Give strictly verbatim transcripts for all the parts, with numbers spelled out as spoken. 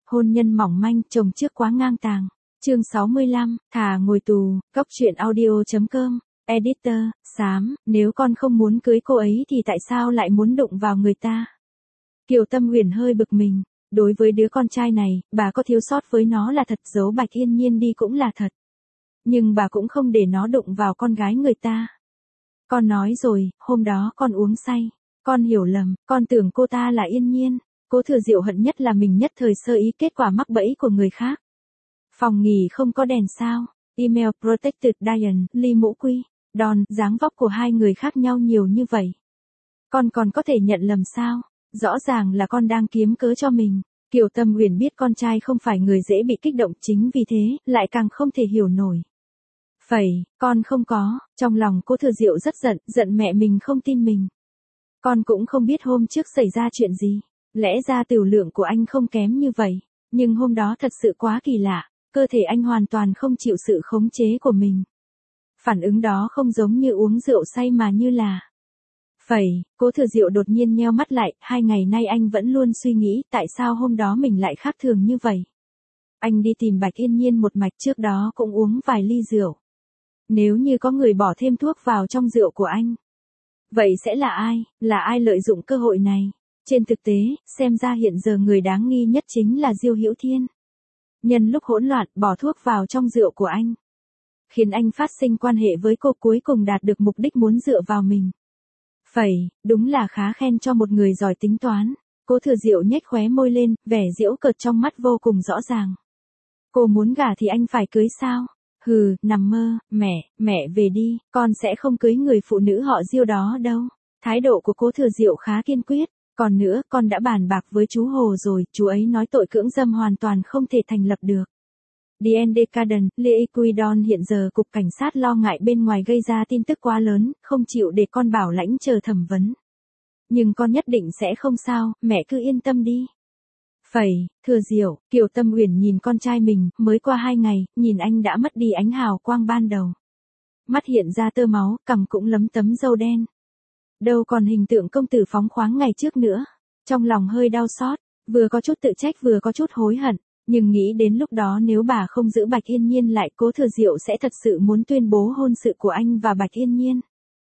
Hôn nhân mỏng manh, chồng trước quá ngang tàng. Chương sáu mươi lăm, thà ngồi tù, cóc truyện audio chấm com. Editor, xám, nếu con không muốn cưới cô ấy thì tại sao lại muốn đụng vào người ta? Kiều Tâm Huyền hơi bực mình. Đối với đứa con trai này, bà có thiếu sót với nó là thật, giấu Bạch Yên Nhiên đi cũng là thật. Nhưng bà cũng không để nó đụng vào con gái người ta. Con nói rồi, hôm đó con uống say. Con hiểu lầm, con tưởng cô ta là Yên Nhiên. Cố Thừa Diệu hận nhất là mình nhất thời sơ ý, kết quả mắc bẫy của người khác. Phòng nghỉ không có đèn sao? Email Protected Diane, Ly Mũ Quy, Đòn, dáng vóc của hai người khác nhau nhiều như vậy. Con còn có thể nhận lầm sao? Rõ ràng là con đang kiếm cớ cho mình. Kiều Tâm Huyền biết con trai không phải người dễ bị kích động, chính vì thế, lại càng không thể hiểu nổi. Phẩy, con không có, trong lòng Cố Thừa Diệu rất giận, giận mẹ mình không tin mình. Con cũng không biết hôm trước xảy ra chuyện gì. Lẽ ra tửu lượng của anh không kém như vậy. Nhưng hôm đó thật sự quá kỳ lạ. Cơ thể anh hoàn toàn không chịu sự khống chế của mình. Phản ứng đó không giống như uống rượu say mà như là... Phẩy, Cố Thừa Diệu đột nhiên nheo mắt lại, hai ngày nay anh vẫn luôn suy nghĩ tại sao hôm đó mình lại khác thường như vậy. Anh đi tìm Bạch Yên Nhiên một mạch, trước đó cũng uống vài ly rượu. Nếu như có người bỏ thêm thuốc vào trong rượu của anh, vậy sẽ là ai, là ai lợi dụng cơ hội này? Trên thực tế, xem ra hiện giờ người đáng nghi nhất chính là Diêu Hữu Thiên. Nhân lúc hỗn loạn, bỏ thuốc vào trong rượu của anh, khiến anh phát sinh quan hệ với cô, cuối cùng đạt được mục đích muốn dựa vào mình. Phẩy, đúng là khá khen cho một người giỏi tính toán. Cố Thừa Diệu nhếch khóe môi lên, vẻ giễu cợt trong mắt vô cùng rõ ràng. Cô muốn gả thì anh phải cưới sao? Hừ, nằm mơ, mẹ, mẹ về đi, con sẽ không cưới người phụ nữ họ Diêu đó đâu. Thái độ của Cố Thừa Diệu khá kiên quyết. Còn nữa, con đã bàn bạc với chú Hồ rồi, chú ấy nói tội cưỡng dâm hoàn toàn không thể thành lập được. Diane Decaden, Lê Quidon hiện giờ cục cảnh sát lo ngại bên ngoài gây ra tin tức quá lớn, không chịu để con bảo lãnh chờ thẩm vấn. Nhưng con nhất định sẽ không sao, mẹ cứ yên tâm đi. Phẩy, Thừa Diệu, Kiều Tâm Huyền nhìn con trai mình, mới qua hai ngày, nhìn anh đã mất đi ánh hào quang ban đầu. Mắt hiện ra tơ máu, cằm cũng lấm tấm râu đen. Đâu còn hình tượng công tử phóng khoáng ngày trước nữa. Trong lòng hơi đau xót, vừa có chút tự trách vừa có chút hối hận. Nhưng nghĩ đến lúc đó nếu bà không giữ Bạch Yên Nhiên lại, Cố Thừa Diệu sẽ thật sự muốn tuyên bố hôn sự của anh và Bạch Yên Nhiên.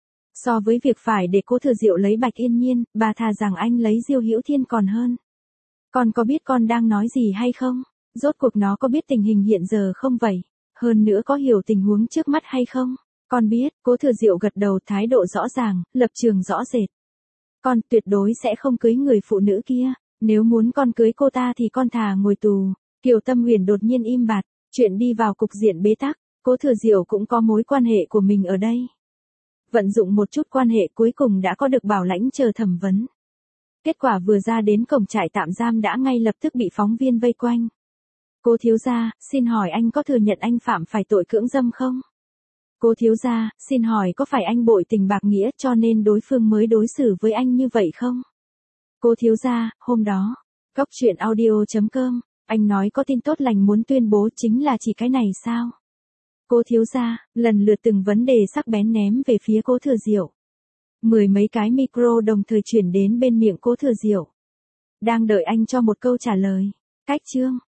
So với việc phải để Cố Thừa Diệu lấy Bạch Yên Nhiên, bà thà rằng anh lấy Diêu Hữu Thiên còn hơn. Con có biết con đang nói gì hay không? Rốt cuộc nó có biết tình hình hiện giờ không vậy? Hơn nữa có hiểu tình huống trước mắt hay không? Con biết, Cố Thừa Diệu gật đầu, thái độ rõ ràng, lập trường rõ rệt. Con tuyệt đối sẽ không cưới người phụ nữ kia. Nếu muốn con cưới cô ta thì con thà ngồi tù. Kiều Tâm Huyền đột nhiên im bặt, chuyện đi vào cục diện bế tắc. Cố Thừa Diệu cũng có mối quan hệ của mình ở đây. Vận dụng một chút quan hệ cuối cùng đã có được bảo lãnh chờ thẩm vấn. Kết quả vừa ra đến cổng trại tạm giam đã ngay lập tức bị phóng viên vây quanh. Cố thiếu gia, xin hỏi anh có thừa nhận anh phạm phải tội cưỡng dâm không? Cố thiếu gia, xin hỏi có phải anh bội tình bạc nghĩa cho nên đối phương mới đối xử với anh như vậy không? Cố thiếu gia, hôm đó, cóc truyện audio chấm com, anh nói có tin tốt lành muốn tuyên bố, chính là chỉ cái này sao? Cố thiếu gia, lần lượt từng vấn đề sắc bén ném về phía Cố Thừa Diệu. Mười mấy cái micro đồng thời chuyển đến bên miệng Cố Thừa Diệu. Đang đợi anh cho một câu trả lời. Cách chương.